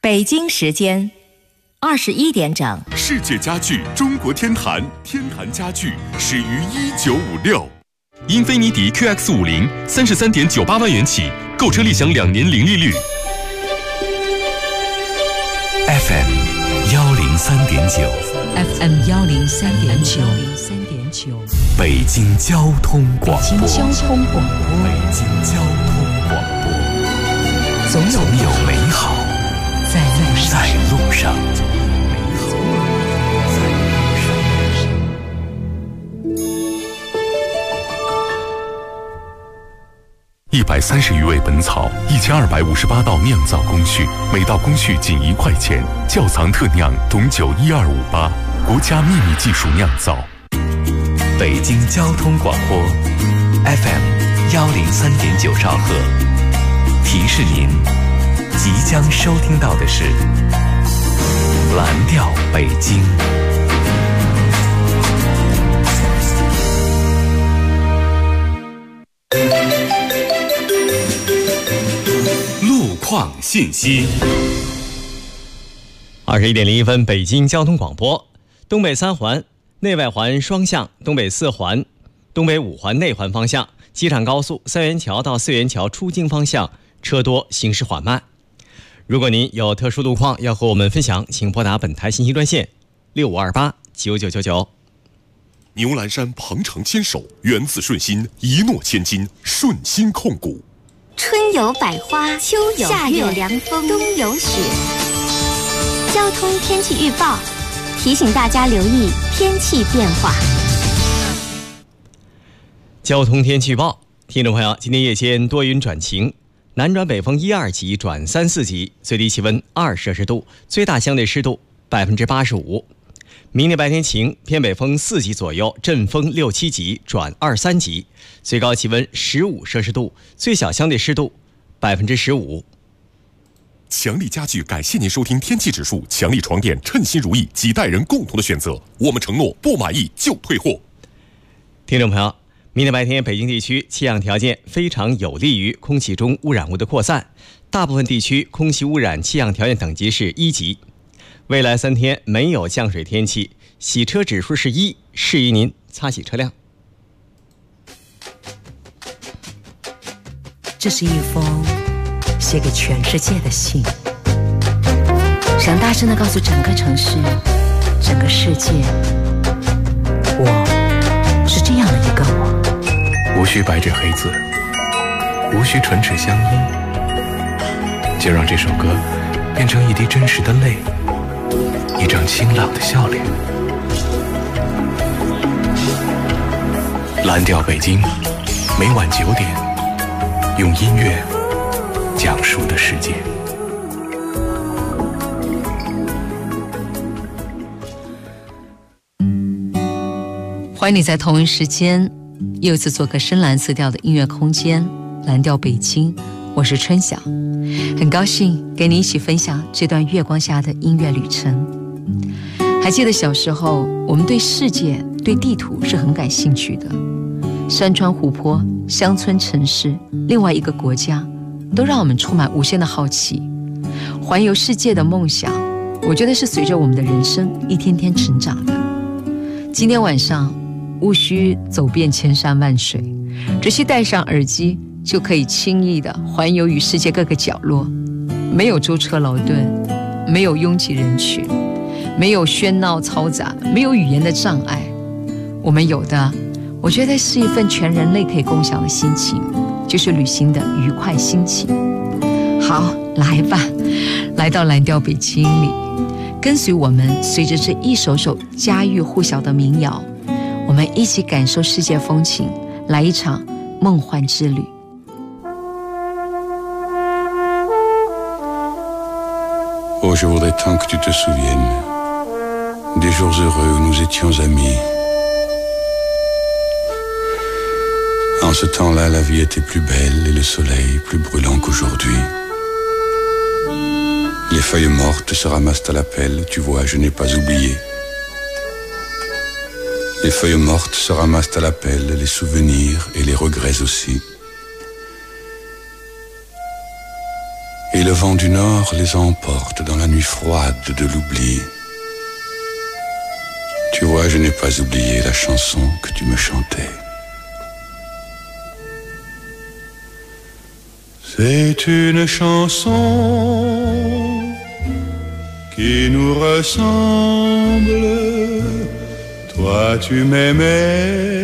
北京时间21点整。 世界家具中国天坛，天坛家具始于1956。英菲尼迪 QX50 33.98万元起，购车立享2年零利率。 FM 103.9 103.9 北京交通广播。 北京交通广播。 北京交通广播。总有美好在路上。 130余味本草，1258道酿造工序，每道工序仅1块钱。窖藏特酿董酒12588，国家秘密技术酿造。 北京交通广播 FM 103.9兆赫，提示您即将收听到的是蓝调北京。 路况信息。 21点01分，北京交通广播。东北3环、内外环双向，东北4环、东北5环内环方向，机场高速三元桥到四元桥出京方向车多，行驶缓慢。如果您有特殊路况要和我们分享，请拨打本台信息专线6528999999。 牛栏山鹏程牵手，源自顺心，一诺千金，顺心控股。 春有百花，秋有夏有凉风，冬有雪。交通天气预报提醒大家留意天气变化。 交通天气预报，听众朋友，今天夜间多云转晴，南转北风1、2级转3、4级，最低气温2摄氏度，最大相对湿度85%。明天白天晴，偏北风4级左右，阵风6、7级转2、3级，最高气温15摄氏度，最小相对湿度15%。 强力家具感谢您收听天气指数，强力床垫称心如意，几代人共同的选择。我们承诺不满意就退货。 听众朋友，明天白天北京地区气象条件非常有利于空气中污染物的扩散，大部分地区空气污染气象条件等级是1级。未来3天没有降水天气，洗车指数是1，适宜您擦洗车辆。 这是一封写给全世界的信，想大声地告诉整个城市、整个世界，我是这样的一个我。 无需白纸黑字，无需唇齿相依，就让这首歌变成一滴真实的泪，一张清朗的笑脸。蓝调北京，每晚9点，用音乐讲述的世界。 欢迎你在同一时间又一次做个深蓝色调的音乐空间，蓝调北京，我是春晓，很高兴跟你一起分享这段月光下的音乐旅程。还记得小时候，我们对世界、对地图是很感兴趣的，山川湖泊、乡村城市，另外一个国家，都让我们充满无限的好奇。环游世界的梦想，我觉得是随着我们的人生一天天成长的。今天晚上无需走遍千山万水，只需戴上耳机就可以轻易地环游于世界各个角落。没有舟车劳顿，没有拥挤人群，没有喧闹嘈杂，没有语言的障碍。我们有的，我觉得是一份全人类可以共享的心情，就是旅行的愉快心情。好，来吧，来到蓝调北京里，跟随我们，随着这一首首家喻户晓的民谣，我们一起感受世界风情，来一场梦幻之旅。 Oh, je voudrais tant que tu te souviennes des jours heureux où nous étions amis. En ce temps-là, la vie était plus belle et le soleil plus brûlant qu'aujourd'hui. Les feuilles mortes se ramassent à la pelle, tu vois, je n'ai pas oublié. Les feuilles mortes se ramassent à la pelle, les souvenirs et les regrets aussi. Et Et le vent du nord les emporte dans la nuit froide de l'oubli. Tu vois, je n'ai pas oublié la chanson que tu me chantais. C'est une chanson qui nous ressemble. Toi tu m'aimais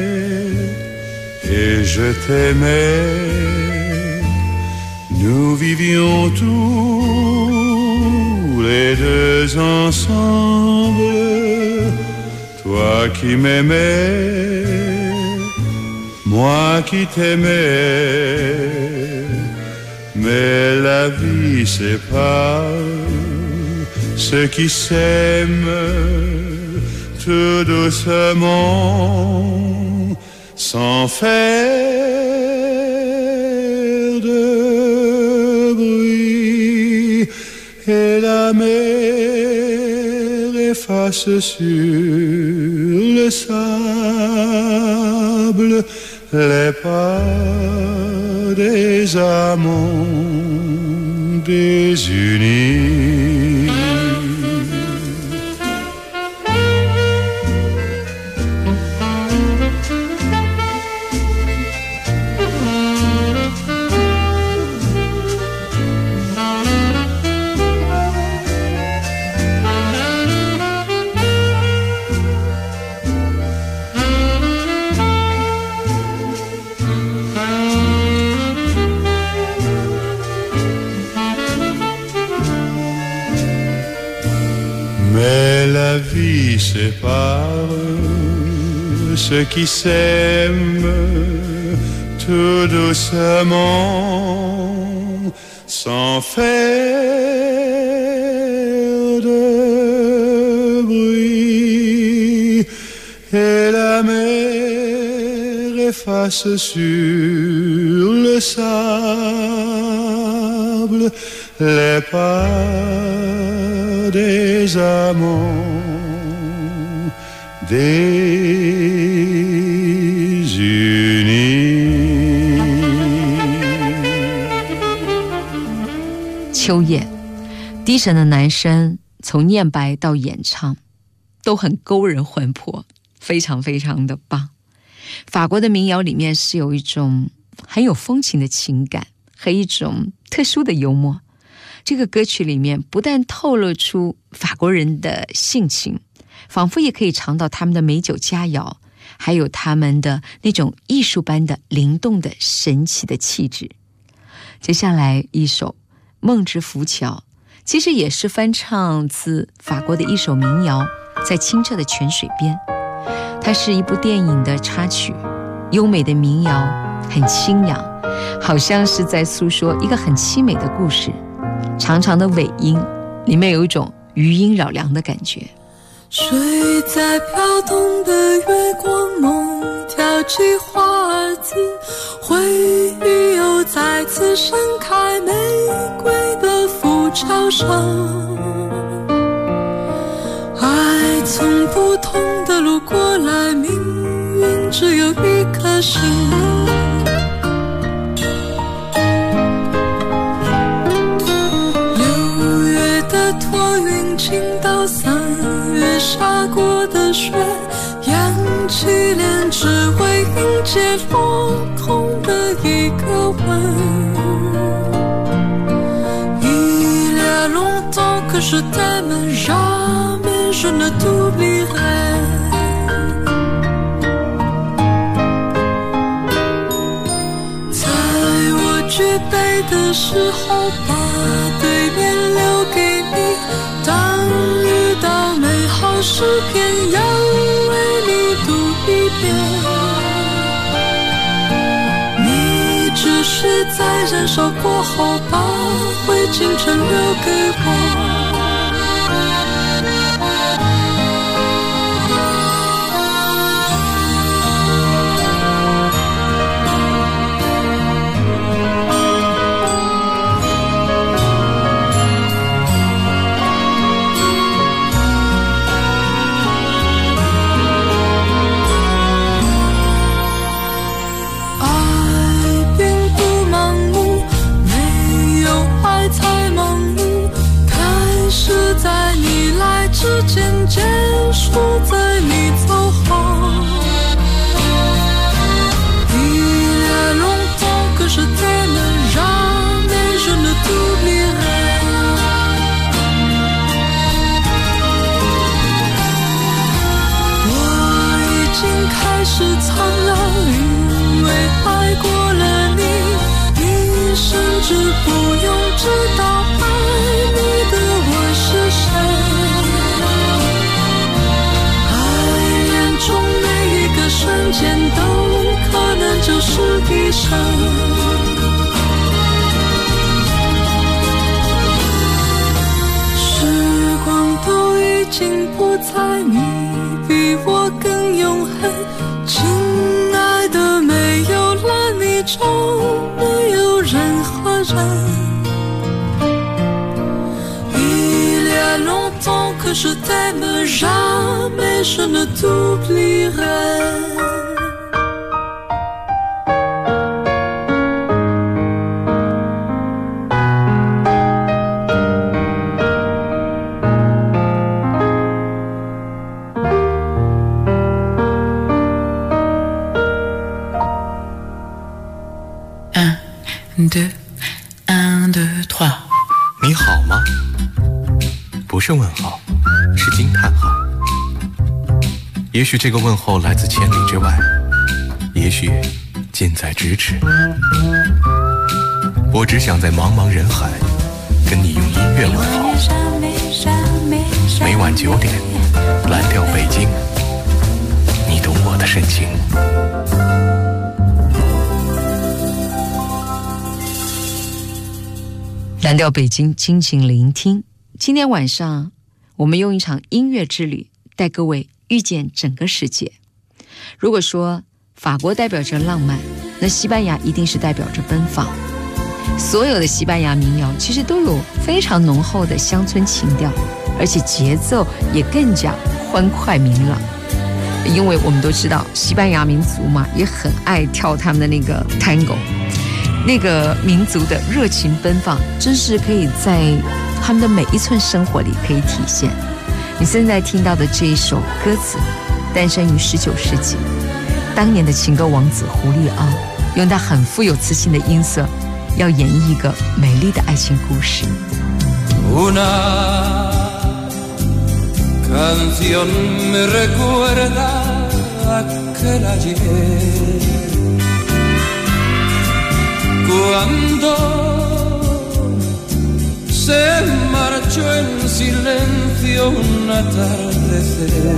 et je t'aimais. Nous vivions tous les deux ensemble. Toi qui m'aimais, moi qui t'aimais. Mais la vie sépare ceux qui s'aiment tout doucement, sans faire de bruit. Et la mer efface sur le sable les pas des amants désunis. Mais la vie sépare ceux qui s'aiment tout doucement, sans faire de bruit. Et la mer efface sur le sable les pas des amants désunis。 秋夜，低沉的男声从念白到演唱都很勾人魂魄，非常非常的棒。法国的民谣里面是有一种很有风情的情感和一种特殊的幽默。这个歌曲里面不但透露出法国人的性情，仿佛也可以尝到他们的美酒佳肴，还有他们的那种艺术般的灵动的神奇的气质。接下来一首《梦之浮桥》，其实也是翻唱自法国的一首民谣《在清澈的泉水边》。它是一部电影的插曲，优美的民谣，很清雅，好像是在诉说一个很凄美的故事。长长的尾音里面有一种余音绕梁的感觉。 水在飘动的月光梦跳起花儿子，回忆又再次盛开玫瑰的浮桥上。爱从不同的路过来，命运只有一颗心。倾倒3月下过的雪，扬起脸只为迎接落空的一个吻。Il y a longtemps que je t'aime, jamais je ne t'oublierai。 在我举杯的时候，把对面留给你。当遇到美好诗篇，要为你读一遍。你只是在燃烧过后，把灰烬全留给我。 是苍老，因为爱过了你，你甚至不用知道爱你的我是谁。爱恋中每一个瞬间都可能就是一生。时光都已经不在，你比我更永恒，亲爱的，没有了你就没有任何人。Il y a longtemps que je t'aime, jamais je ne t'oublierai. Un, deux, trois。 你好吗？不是问号，是惊叹号。也许这个问候来自千里之外，也许近在咫尺。我只想在茫茫人海跟你用音乐问候。每晚9点，蓝调北京，你懂我的深情。 蓝调北京，倾情聆听。今天晚上我们用一场音乐之旅带各位遇见整个世界。如果说法国代表着浪漫，那西班牙一定是代表着奔放。所有的西班牙民谣其实都有非常浓厚的乡村情调，而且节奏也更加欢快明朗。因为我们都知道西班牙民族嘛，也很爱跳他们的那个 tango，那个民族的热情奔放真是可以在他们的每一寸生活里可以体现。你现在听到的这一首歌词诞生于19世纪，当年的情歌王子胡利奥用他很富有磁性的音色要演绎一个美丽的爱情故事。 Una canción me recuerda aquel ayer cuando se marchó en silencio un atardecer.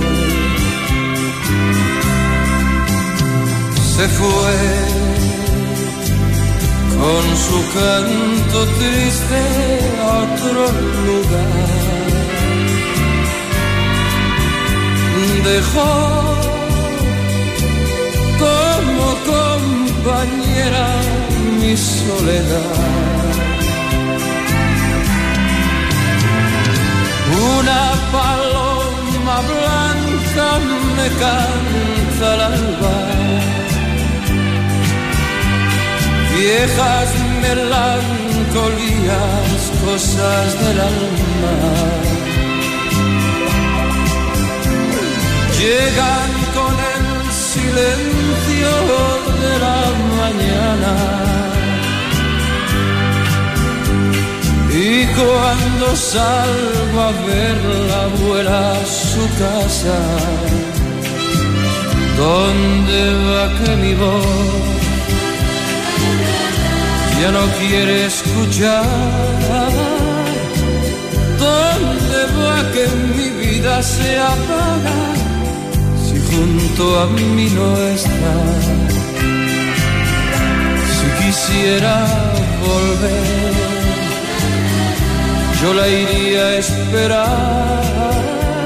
Se fue con su canto triste a otro lugar. Dejó como compañera mi soledad. Una paloma blanca me canta al alba, viejas melancolías, cosas del alma, llegan con el silencio de la mañana. Y cuando salgo a verla vuela a su casa, ¿dónde va que mi voz ya no quiere escuchar? ¿Dónde va que mi vida se apaga si junto a mí no está? Si quisiera volver, yo la iría a esperar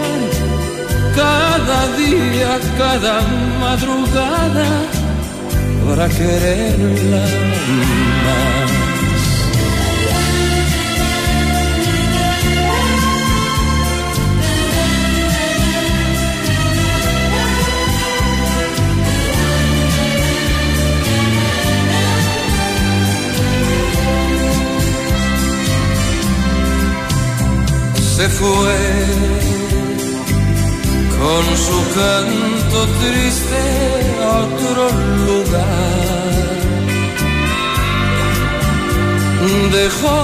cada día, cada madrugada para quererla más. Se fue con su canto triste a otro lugar. Dejó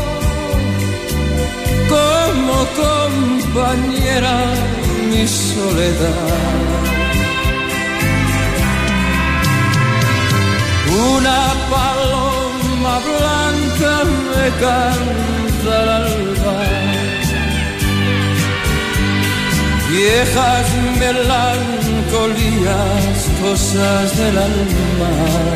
como compañera mi soledad. Una paloma blanca me canta al alba. Viejas melancolías, cosas del alma.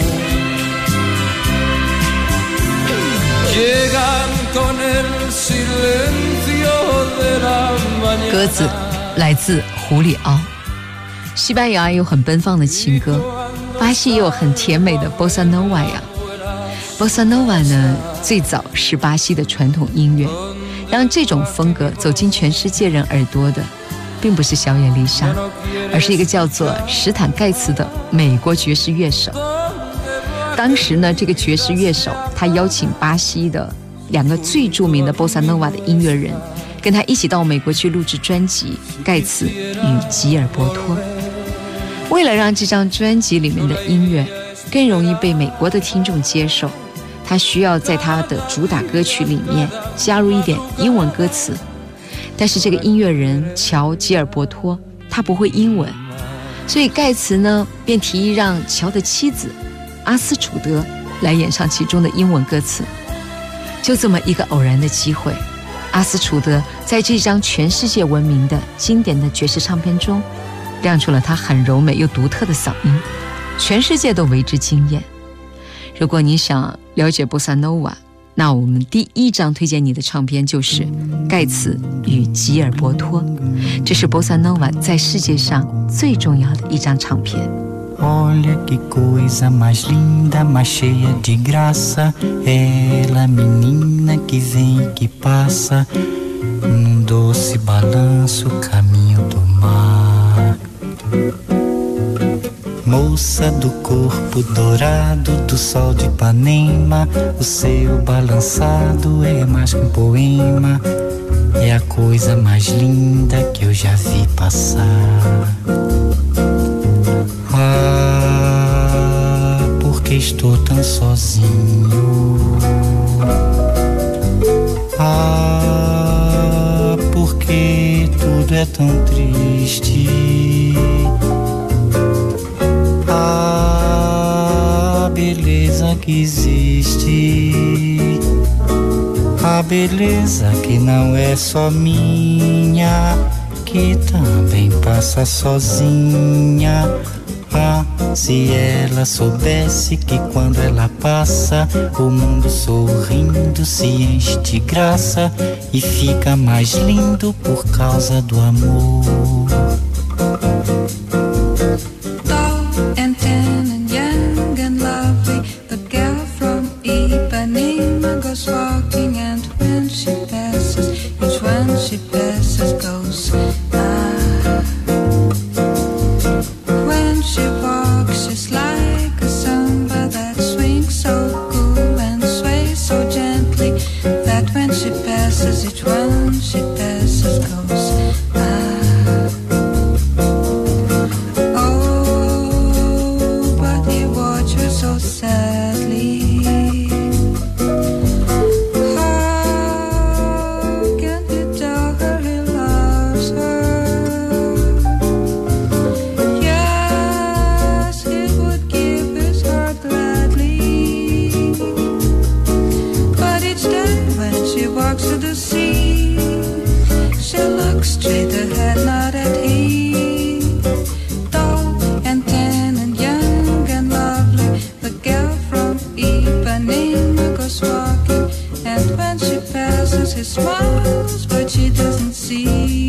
Llegan con el silencio de la mañana. 歌子来自胡里奥。西班牙有很奔放的情歌，巴西也有很甜美的 Bossa Nova 呀。Bossa Nova 呢，最早是巴西的传统音乐，让这种风格走进全世界人耳朵的，并不是小野丽莎，而是一个叫做史坦盖茨的美国爵士乐手。当时呢，这个爵士乐手他邀请巴西的2个最著名的 Bossa Nova 的音乐人，跟他一起到美国去录制专辑《盖茨与吉尔伯托》。为了让这张专辑里面的音乐更容易被美国的听众接受，他需要在他的主打歌曲里面加入一点英文歌词。但是这个音乐人乔·吉尔伯托他不会英文，所以盖茨呢便提议让乔的妻子阿斯楚德来演唱其中的英文歌词。就这么一个偶然的机会，阿斯楚德在这张全世界闻名的经典的爵士唱片中亮出了他很柔美又独特的嗓音，全世界都为之惊艳。如果你想了解 Bossa Nova， 那我们第一张推荐你的唱片就是盖茨与吉尔伯托，这是 Bossa Nova 在世界上最重要的一张唱片。 Olha que coisa mais linda, mais cheia de graça. Ela, menina que vem e que passa, num doce balanço, caminho do mar. Moça do corpo dourado do sol de Ipanema, o seu balançado é mais que um poema. É a coisa mais linda que eu já vi passar. Ah, porque estou tão sozinho. Ah, porque tudo é tão triste. Ah, beleza que existe. A beleza que não é só minha, que também passa sozinha. Ah, se ela soubesse que quando ela passa, o mundo sorrindo se enche de graça e fica mais lindo por causa do amor. Tall and tan and young and lovely, the girl from Ipanema goes walking, and when she passes, each one she passes goes When she walks, she's like a samba that swings so cool and sways so gently, that when she passes, each one she passes goes Oh, but he watches her so sadly. How can he tell her he loves her? Yes, he would give his heart gladly. But each day when she walks to the sea, she looks straight ahead, not at him. Tall and tan and young and lovely, the girl from Ipanema goes walking, and when she passes, he smiles, but she doesn't see.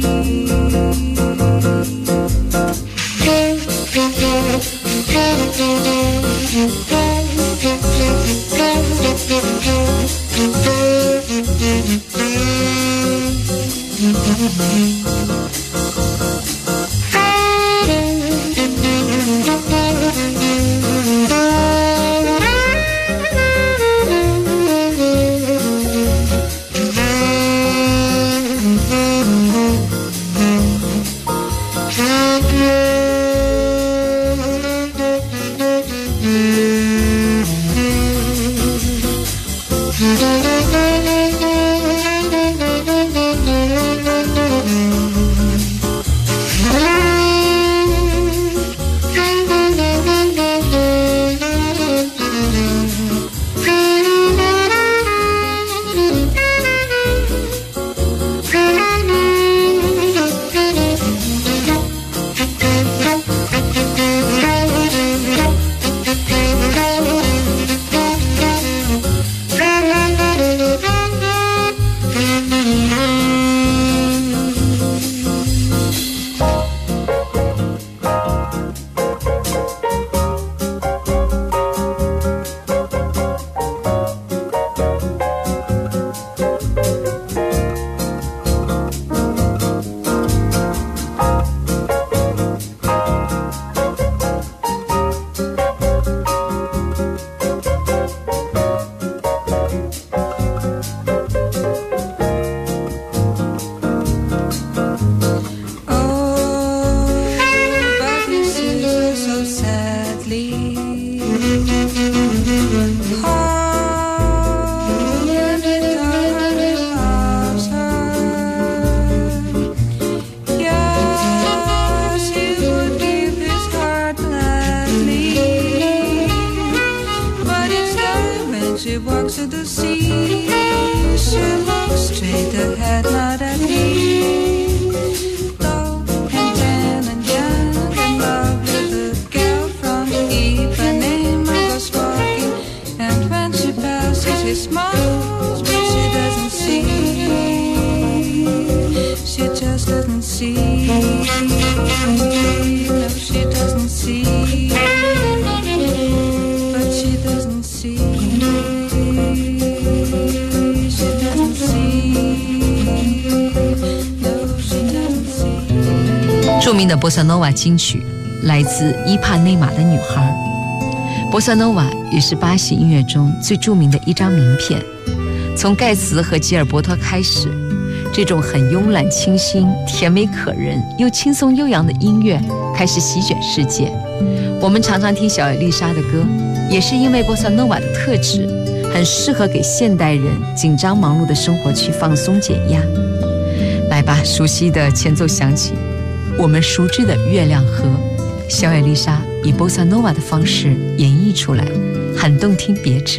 著名的波萨诺瓦金曲来自伊帕内马的女孩。波萨诺瓦也是巴西音乐中最著名的一张名片。从盖茨和吉尔伯特开始，这种很慵懒清新、甜美可人又轻松悠扬的音乐开始席卷世界。我们常常听小野丽莎的歌，也是因为波萨诺瓦的特质很适合给现代人紧张忙碌的生活去放松减压。来吧，熟悉的前奏响起，我们熟知的月亮河，小野丽莎以波萨诺瓦的方式演绎出来，很动听别致。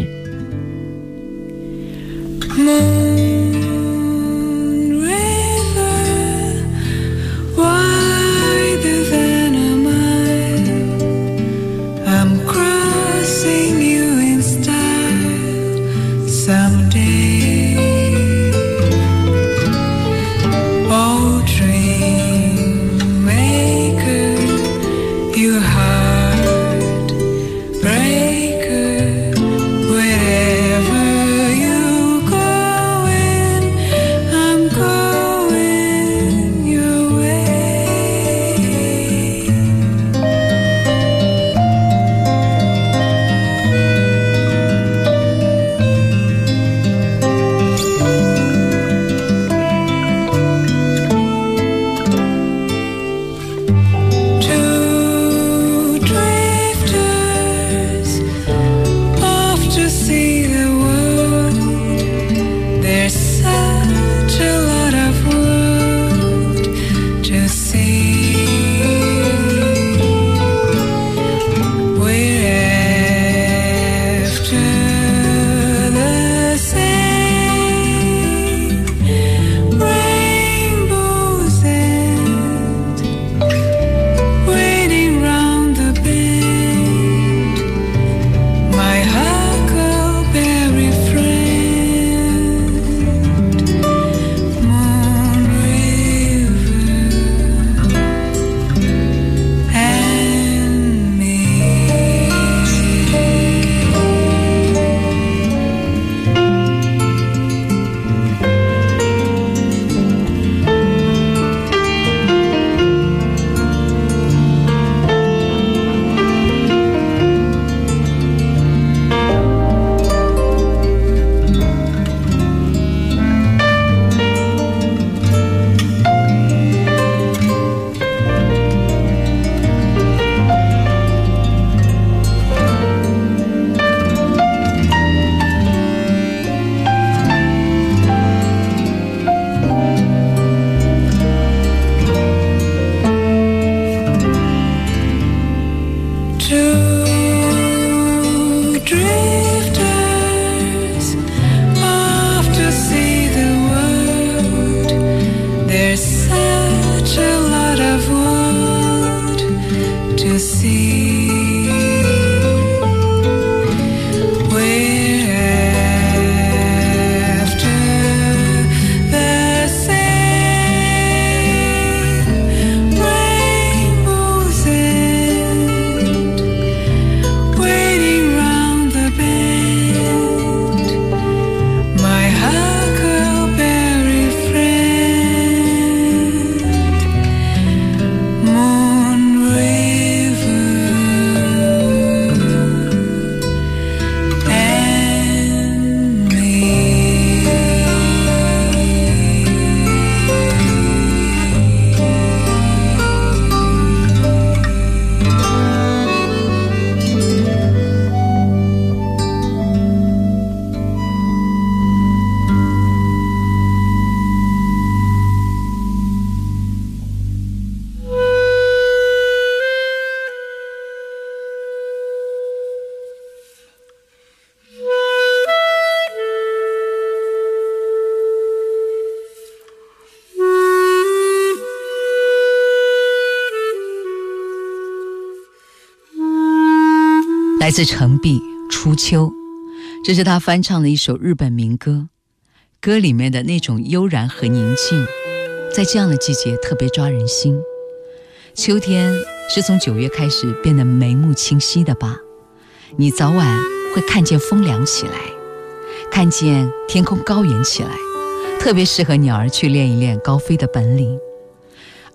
来自程璧《初秋》，这是他翻唱的一首日本民歌，歌里面的那种悠然和宁静，在这样的季节特别抓人心。秋天是从9月开始变得眉目清晰的吧？你早晚会看见风凉起来，看见天空高远起来，特别适合鸟儿去练一练高飞的本领。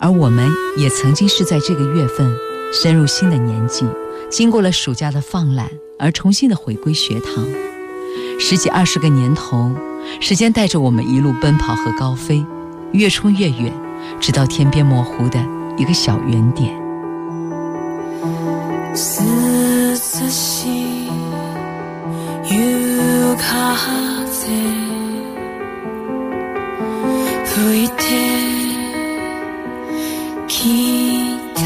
而我们也曾经是在这个月份深入新的年纪，经过了暑假的放懒，而重新的回归学堂。10几20个年头，时间带着我们一路奔跑和高飞，越冲越远，直到天边模糊的一个小圆点。 吹いてきた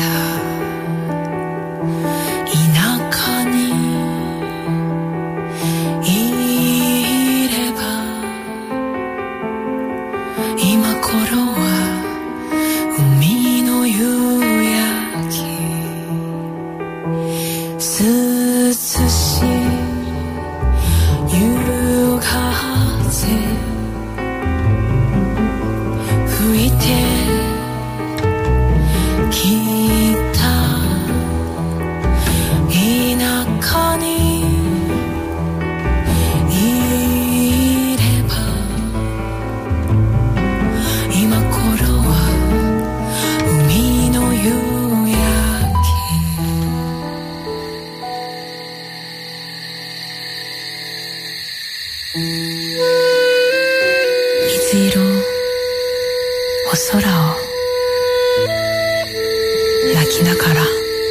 田舎にいれば今頃は海の夕焼け涼しい夕風吹いてきた田舎にいれば今頃は海の夕焼け水色お空を泣きながら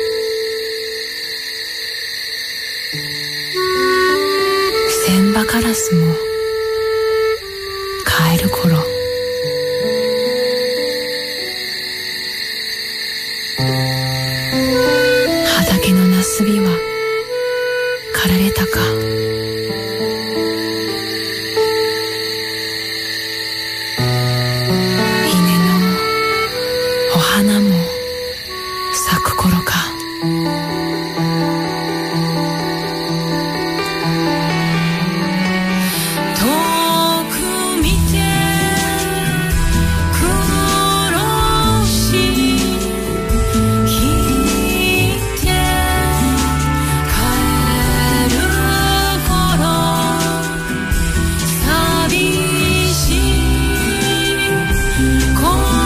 千羽ガラスも帰る頃畑のなすびは刈られたか花も咲く頃か遠く見て苦し引いて帰る頃寂しい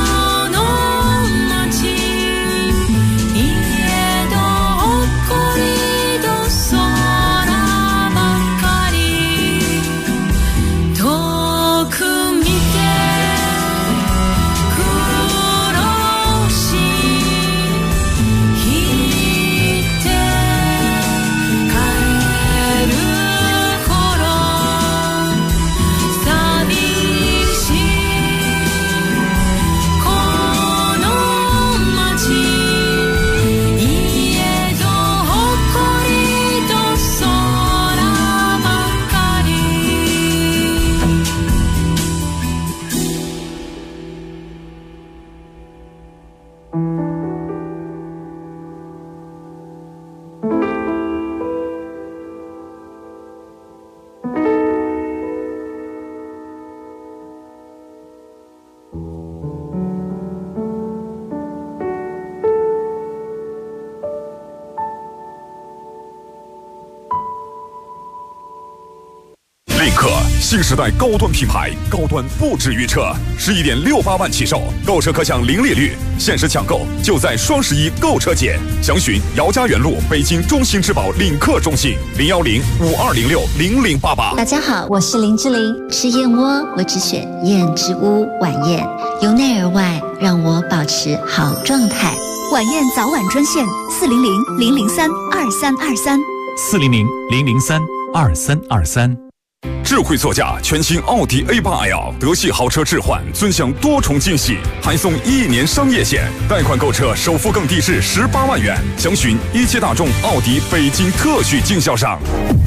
领克新时代高端品牌，高端不止于车，11.68万起售，购车可享零利率，限时抢购就在双11购车节，详询姚家园路北京中心之宝领克中心010-5206-0088。 大家好，我是林志玲，吃燕窝我只选燕之屋晚宴，由内而外让我保持好状态。 晚宴早晚专线 400-003-2323。智慧座驾全新奥迪 A8L 德系豪车置换，尊享多重惊喜，还送1年商业险，贷款购车首付更低至18万元。详询一汽大众奥迪北京特许经销商。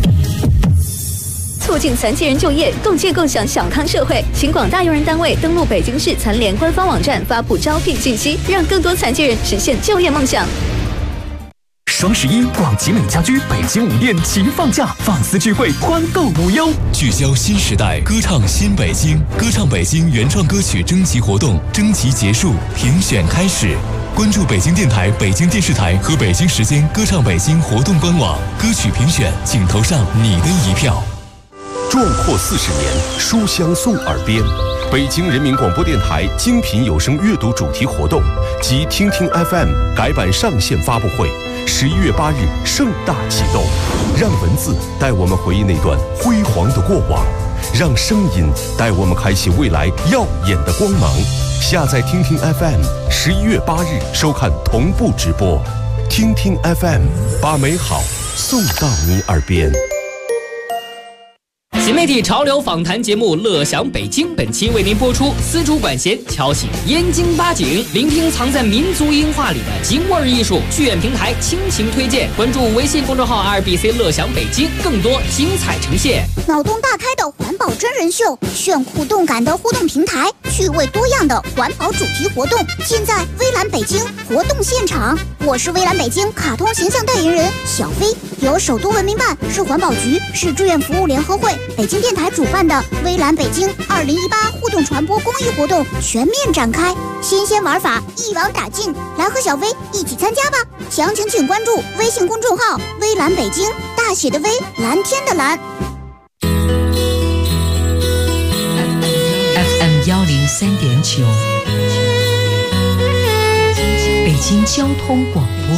促进残疾人就业，共建共享小康社会，请广大用人单位登录北京市残联官方网站发布招聘信息，让更多残疾人实现就业梦想。 双11，广集美家居北京5店齐放假，放肆聚会，欢购无忧。 聚焦新时代，歌唱新北京，歌唱北京原创歌曲征集活动征集结束，评选开始。关注北京电台、北京电视台和北京时间歌唱北京活动官网，歌曲评选，请投上你的一票。 壮阔40年，书香送耳边。北京人民广播电台精品有声阅读主题活动及听听 FM 改版上线发布会，11月8日盛大启动。让文字带我们回忆那段辉煌的过往，让声音带我们开启未来耀眼的光芒。下载听听 FM，11月8日收看同步直播。听听 FM， 把美好送到你耳边。 新媒体潮流访谈节目《乐享北京》本期为您播出，丝竹管弦敲醒燕京八景，聆听藏在民族音画里的京味艺术。剧院平台倾情推荐，关注微信公众号2BC 乐享北京，更多精彩呈现。 脑洞大开的环保真人秀，炫酷动感的互动平台，趣味多样的环保主题活动，尽在微蓝北京活动现场。我是微蓝北京卡通形象代言人小飞，由首都文明办、市环保局、市志愿服务联合会、北京电台主办的微蓝北京2018互动传播公益活动全面展开，新鲜玩法一网打尽，来和小飞一起参加吧！详情请关注微信公众号“微蓝北京”，大写的微，蓝天的蓝。 FM 103.9，北京交通广播，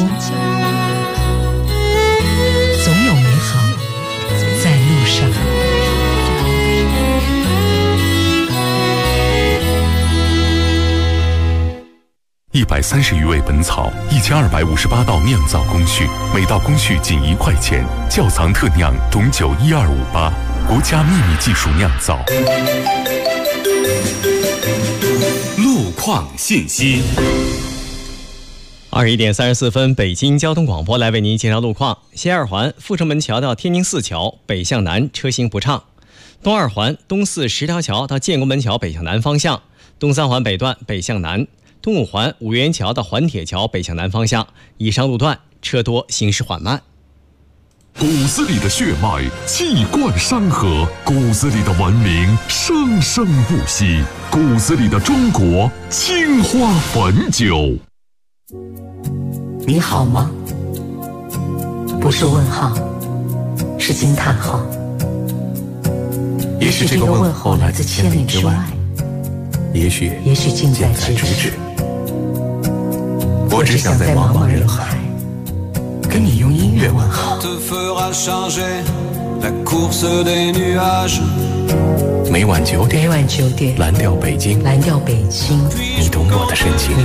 总有美好在路上。 130余味本草，1258道酿造工序，每道工序仅1块钱。窖藏特酿董酒12588，国家秘密技术酿造。 路况信息。 21点34分，北京交通广播来为您介绍路况。西二环阜成门桥到天宁寺桥北向南车行不畅，东二环东四十条桥到建国门桥北向南方向，东三环北段北向南，东五环五元桥到环铁桥北向南方向，以上路段车多，行驶缓慢。 骨子里的血脉气贯山河，骨子里的文明生生不息，骨子里的中国青花汾酒。 你好吗？不是问号，是惊叹号。 也许这个问候来自千里之外，也许近在咫尺。我只想在茫茫人海跟你用音乐问好。每晚9点，蓝调北京，你懂我的深情，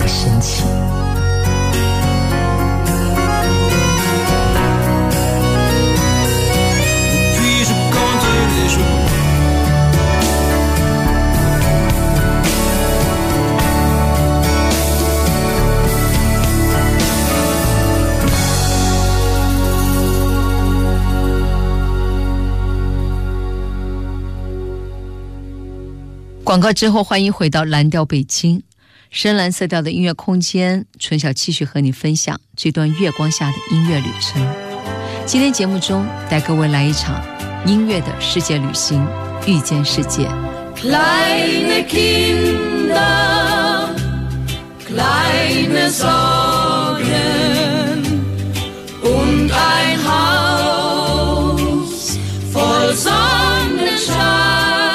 广告之后，欢迎回到蓝调北京，深蓝色调的音乐空间，春晓继续和你分享这段月光下的音乐旅程。今天节目中带各位来一场音乐的世界旅行，遇见世界。 Kleine Kinder, kleine Sorgen und ein Haus voll Sonnenschein.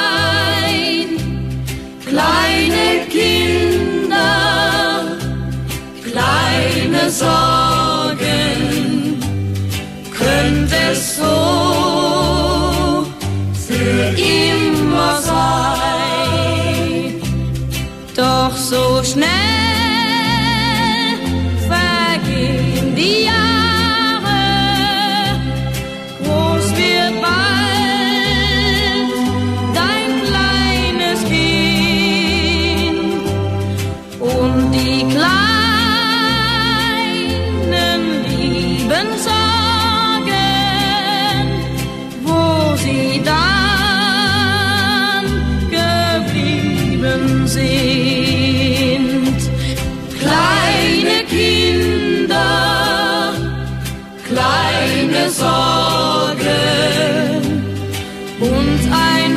Kleine Kinder, kleine Sorgen, könnte es so für immer sein. Doch so schnell vergehen die Jahre, groß wird bald dein kleines Kind und die kleinen lieben Sorgen, wo sie dann geblieben sind. Kleine Kinder, kleine Sorgen und ein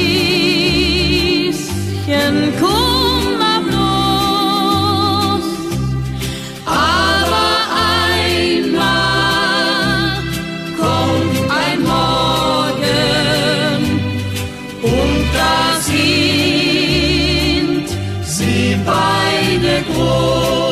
bisschen Kummer bloß. Aber einmal kommt ein Morgen und da sind sie beide groß.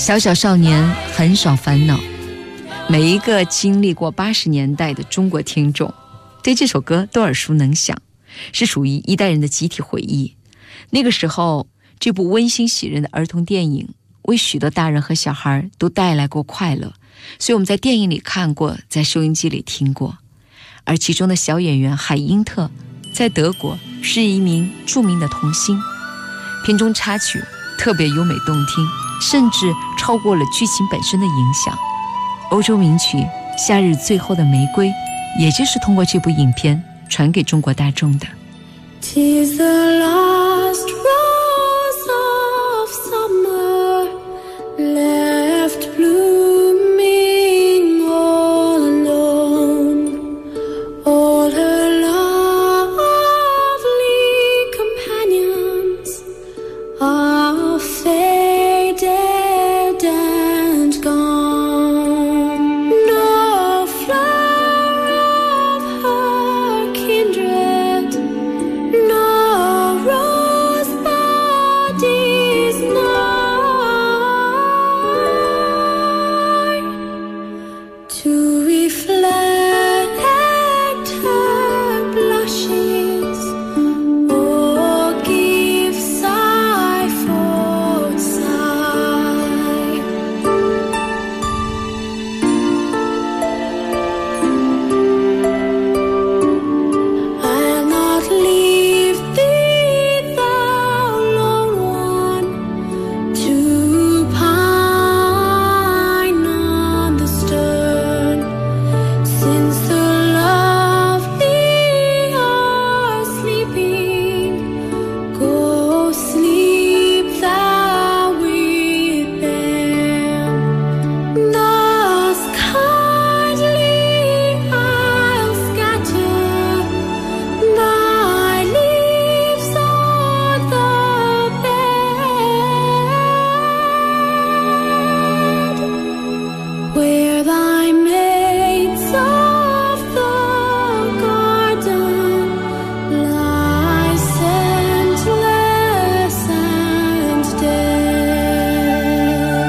小小少年很少烦恼。每一个经历过80年代的中国听众对这首歌都耳熟能详，是属于一代人的集体回忆。那个时候，这部温馨喜人的儿童电影为许多大人和小孩都带来过快乐，所以我们在电影里看过，在收音机里听过。而其中的小演员海因特在德国是一名著名的童星，片中插曲特别优美动听，甚至超过了剧情本身的影响。欧洲名曲《夏日最后的玫瑰》也就是通过这部影片传给中国大众的。 'Tis the last rose of summer left blooming all alone. All her lovely companions are faded and gone. No flower of her kindred, no rosebud is nigh to reflect her blushes or give sigh for sigh. I'll not leave thee, thou lone one, to pine on the stern, since the lovely are sleeping. Go sleep thou with them. Thus kindly I'll scatter thy leaves on the bed, where thy maids of the garden lie scentless and dead.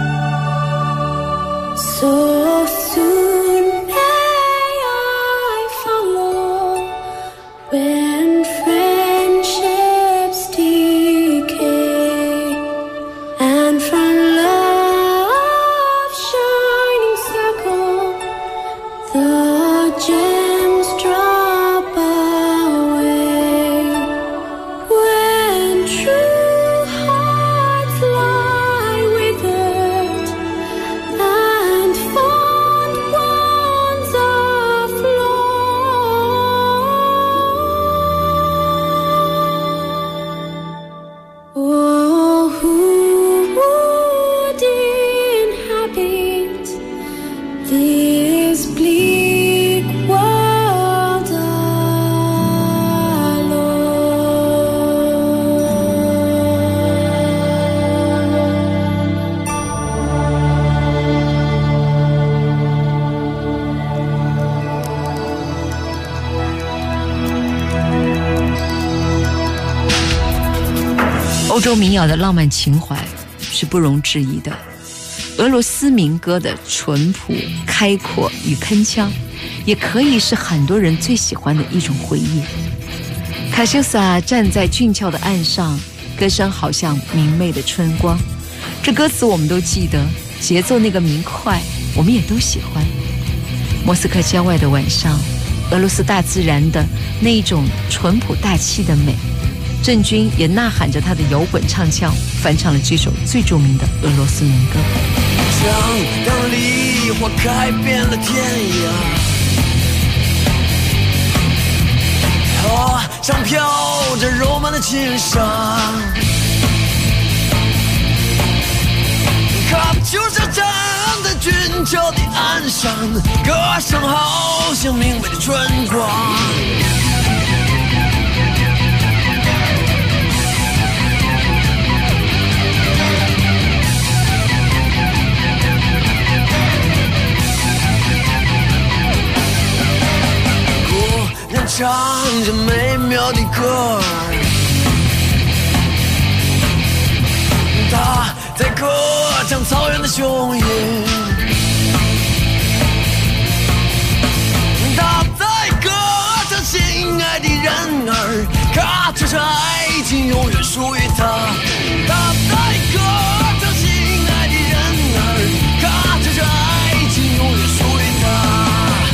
So soon may I follow when friendships decay, and from love's shining circle the gems drop away. When true hearts lie withered and fond bonds are flown. Oh, who would inhabit this bleak world alone? 欧洲民谣的浪漫情怀是不容置疑的，俄罗斯民歌的淳朴、开阔与铿锵，也可以是很多人最喜欢的一种回忆。卡修萨站在俊俏的岸上，歌声好像明媚的春光。这歌词我们都记得，节奏那个明快，我们也都喜欢。莫斯科郊外的晚上，俄罗斯大自然的那一种淳朴大气的美，郑钧也呐喊着他的摇滚唱腔，翻唱了这首最著名的俄罗斯民歌。 当梨花开遍了天涯，河上飘着柔漫的轻纱，卡秋莎站在俊俏的岸上，歌声好像明媚的春光。唱着美妙的歌儿，他在歌像草原的雄鹰。他在歌唱心爱的人儿，他唱着爱情永远属于他。他在歌唱心爱的人儿，他唱着爱情永远属于他。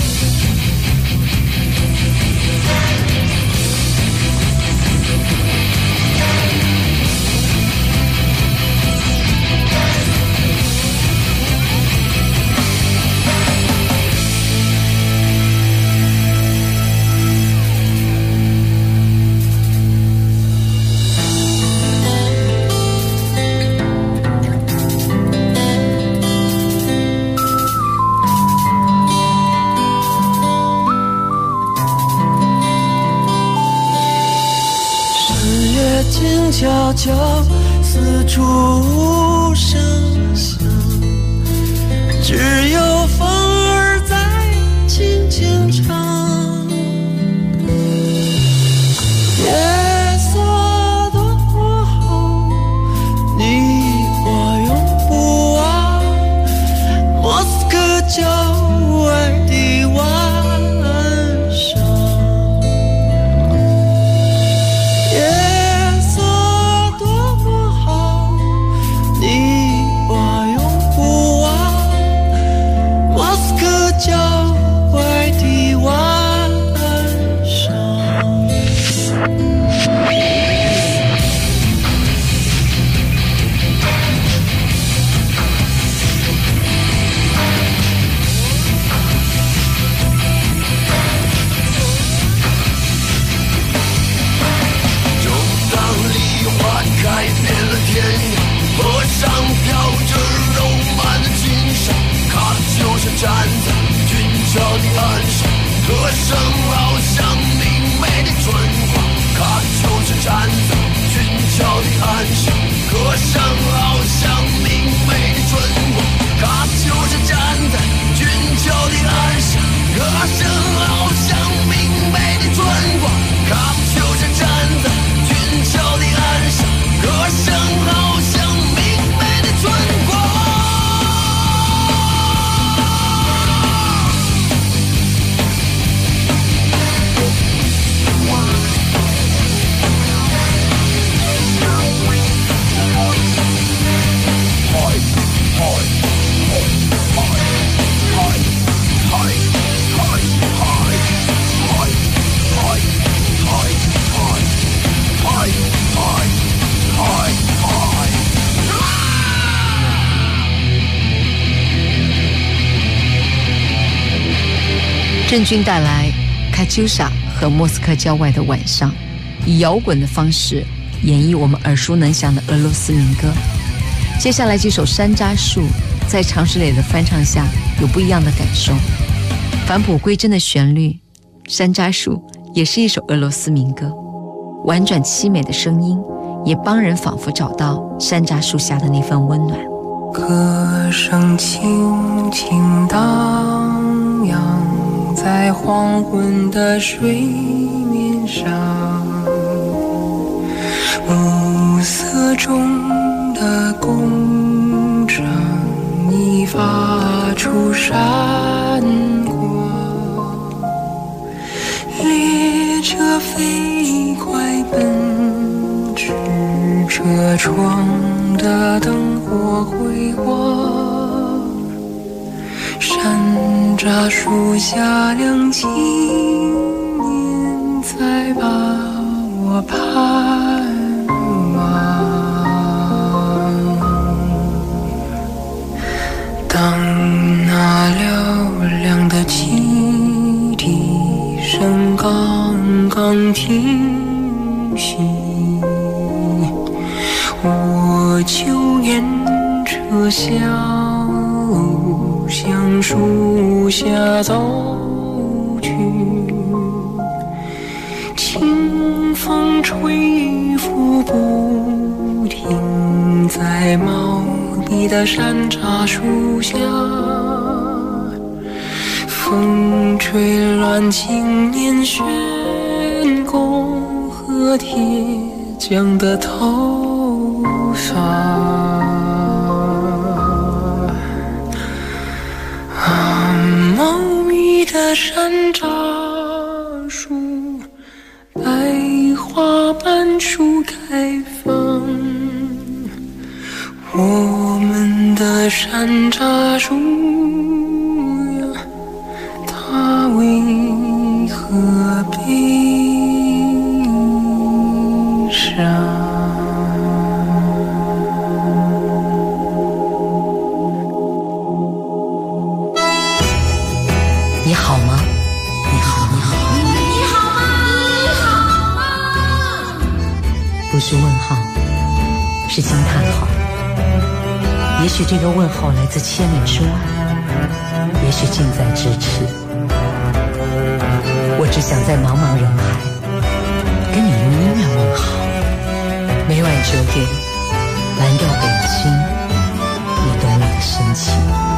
静悄悄，四处声响，只有风儿在轻轻唱。夜色多好，你我永不忘。莫斯科郊外的晚上。站在俊俏的岸上，歌声翱翔明媚的春光。它就是站在俊俏的岸上，歌声翱翔明媚的春光。它就是站在俊俏的岸上，歌声翱翔明媚的春光。它就是站在俊俏的岸上，歌声翱翔明媚的春光。 郑钧带来卡秋莎和莫斯科郊外的晚上，以摇滚的方式演绎我们耳熟能详的俄罗斯民歌。接下来这首《山楂树》在常石磊的翻唱下有不一样的感受，返璞归真的旋律，《山楂树》也是一首俄罗斯民歌，婉转凄美的声音也帮人仿佛找到山楂树下的那份温暖。 歌声轻轻荡漾在黄昏的水面上，暮色中的工厂已发出闪光，列车飞快奔驰，车窗的灯火辉煌，山楂树下两青年在把我盼望。当那嘹亮的汽笛声刚刚停息，我就沿车厢向树下走去，清风吹拂不停在茂密的山楂树下，风吹乱青年悬弓和铁匠的头发。 山楂树，百花满树开放。我们的山楂树呀，它为何悲伤？ 你好吗？你好，你好， 你好吗？你好吗？ 不是问号，是惊叹号。也许这个问号来自千里之外，也许近在咫尺。我只想在茫茫人海跟你用音乐问好。每晚9点，蓝调北京，你懂我的深情。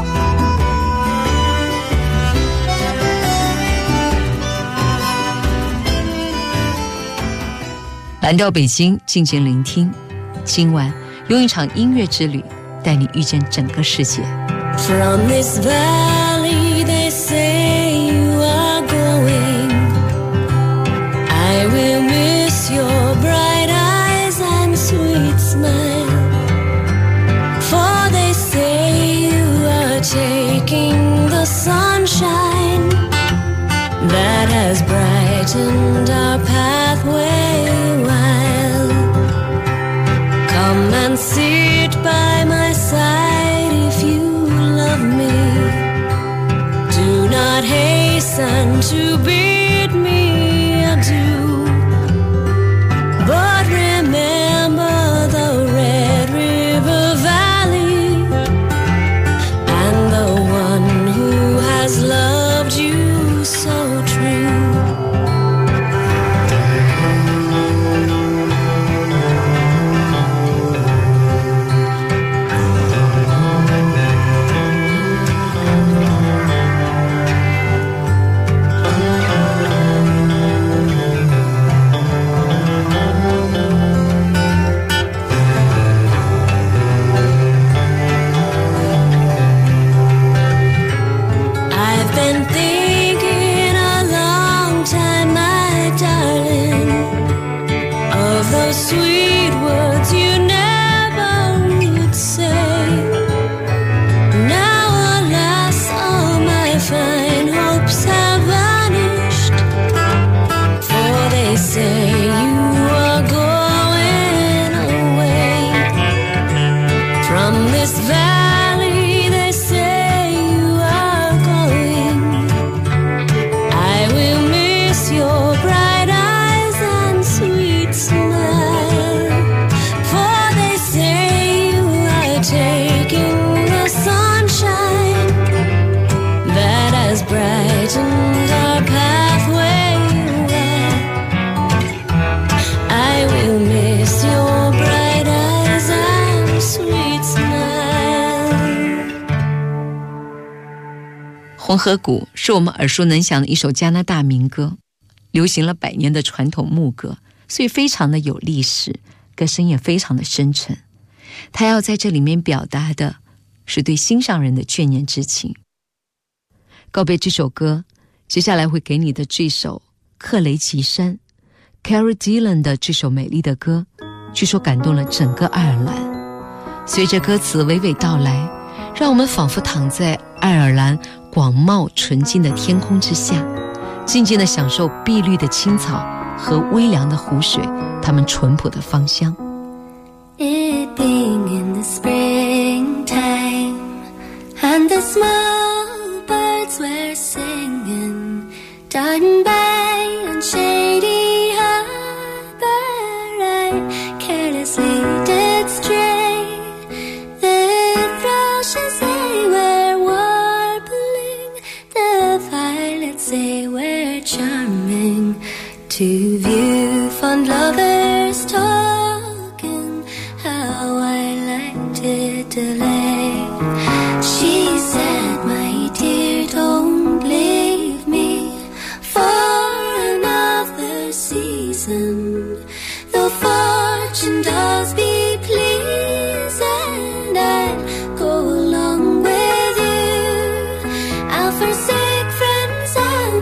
蓝调北京，静静聆听。今晚用一场音乐之旅带你遇见整个世界。 From this valley they say you are going, I will miss your bright eyes and sweet smile, for they say you are taking the sunshine that has brightened our pathway a while. Come and sit by my side if you love me. Do not hasten to bid me adieu, but remember the Red River Valley and the one who has loved you so true. I've been thinking a long time, my darling, of those sweet words you never would say. Now alas, all my fine hopes have vanished, for they say you are going away from this valley. They say you are going. I will miss your bright eyes and sweet smile, for they say you are taking the sunshine that has brightened our pathway well. I will miss your bright eyes and sweet smile. 红河谷是我们耳熟能详的一首加拿大民歌，流行了100年的传统牧歌，所以非常的有历史，歌声也非常的深沉。他要在这里面表达的是对心上人的眷念之情。告别这首歌，接下来会给你的这首克雷奇山 Carol Dillon 的这首美丽的歌，据说感动了整个爱尔兰。随着歌词娓娓道来，让我们仿佛躺在爱尔兰广袤纯净的天空之下，静静地享受碧绿的青草和微凉的湖水，它们淳朴的芳香。 It being in the springtime and the small birds were singing down by a shady harbor, I carelessly did stray. The thrushes they were warbling, the violets they were charming, to view fond lovers talking, how I liked it delay. She said, my dear, don't leave me for another season, though fortune does be pleased, and I'll go along with you. I'll forsake friends and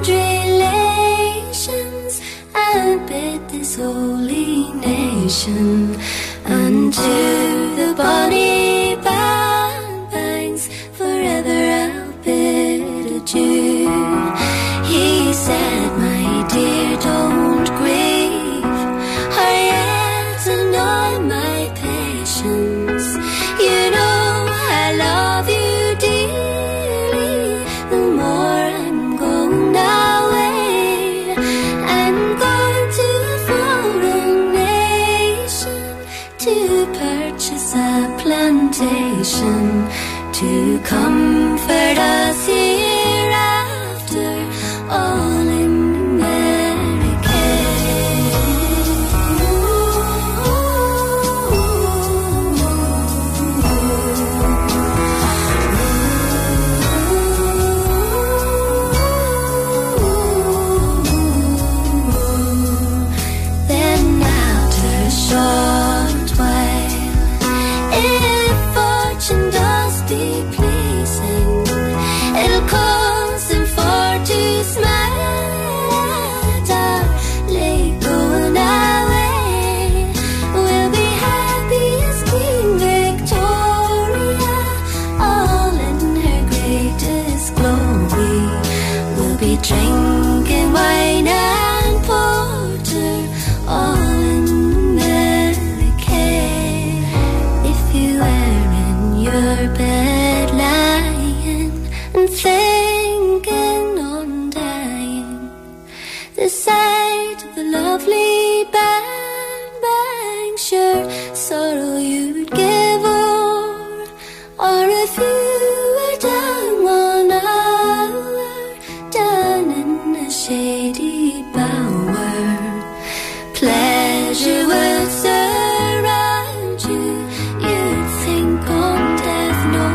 this holy nation unto the bonny banks. Forever I'll bid adieu. He said, my dear, don't grieve, or yet annoy my patience. You know I love you dearly. The more I'm going away, I'm going to a foreign nation to purchase a plantation to comfort us hereafter, all in short while, if fortune does be pleasing, it'll cause him for to smile at our late going away. We'll be happy as Queen Victoria, all in her greatest glory. We'll be drinking wine and porter, all in your bed lying and thinking on dying, the sight of the lovely banks, your sorrow you'd give or if you were down 1 hour, down in a shady bower, pleasure would surround you. You'd think on death no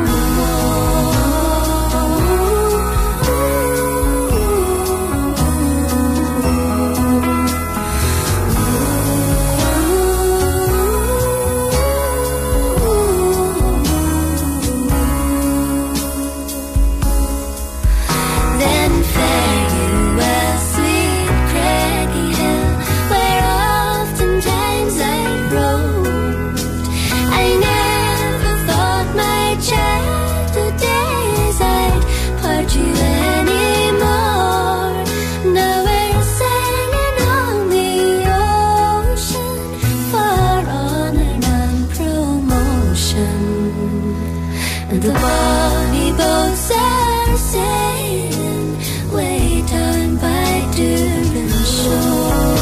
Then fare you well, sweet craggy hill, where oftentimes I roamed. I never thought my childhood days I'd part you anymore. Now we're sailing on the ocean, far honor and promotion, and the bonny boats are sailing way down by Durban shore.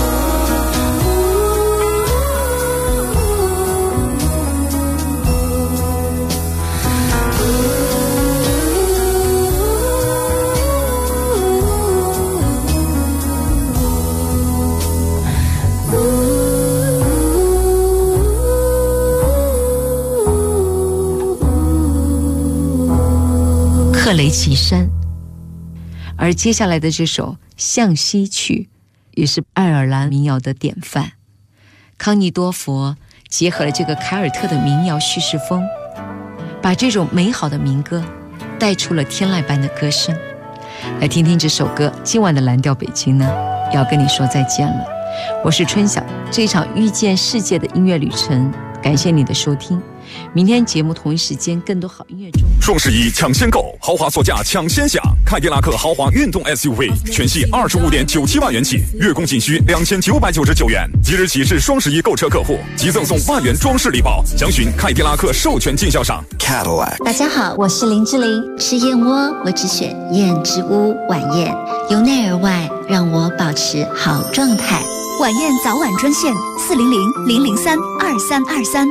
克雷奇山。而接下来的这首《向西去》也是爱尔兰民谣的典范。康尼多佛结合了这个凯尔特的民谣叙事风，把这种美好的民歌带出了天籁般的歌声。来听听这首歌。今晚的蓝调北京呢，要跟你说再见了。我是春晓，这一场遇见世界的音乐旅程，感谢你的收听。明天节目同一时间，更多好音乐中。 双11抢先购，豪华座驾抢先享，凯迪拉克豪华运动 SUV 全系25.97万元起，月供仅需2999元。即日起至双11购车客户，即赠送万元装饰礼包。详询凯迪拉克授权经销商 Cadillac。 大家好，我是林志玲。吃燕窝，我只选燕之屋晚宴，由内而外让我保持好状态。 晚宴早晚专线400-003-2323。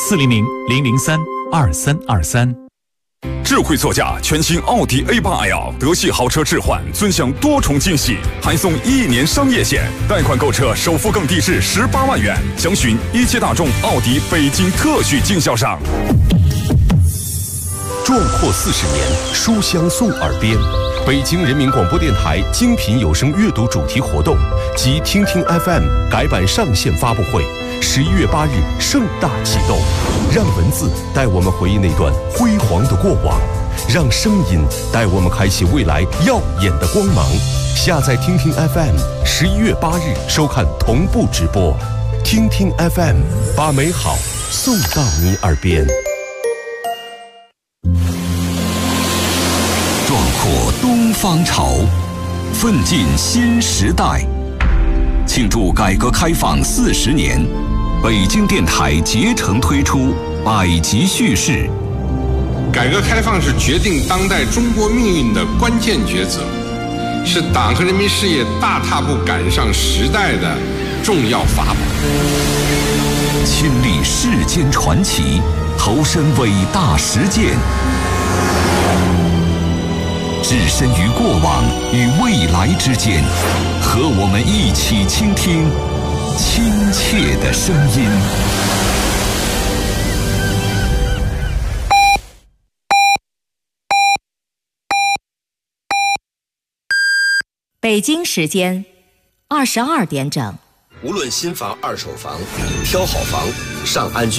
400-003-2323。智慧座驾全新奥迪 A8L 德系豪车置换，尊享多重惊喜，还送1年商业险，贷款购车首付更低至18万元。详询一汽大众奥迪北京特许经销商。 壮阔40年，书香送耳边。北京人民广播电台精品有声阅读主题活动及听听 FM 改版上线发布会，11月8日盛大启动。让文字带我们回忆那段辉煌的过往，让声音带我们开启未来耀眼的光芒。 下载听听 FM，11月8日收看同步直播。听听 FM， 把美好送到你耳边。 壮阔东方潮，奋进新时代。庆祝改革开放40年，北京电台竭诚推出百集叙事。 改革开放是决定当代中国命运的关键抉择，是党和人民事业大踏步赶上时代的重要法宝。 亲历世间传奇，投身伟大实践，置身于过往与未来之间，和我们一起倾听亲切的声音。 北京时间22点整。 无论新房二手房，挑好房上安居。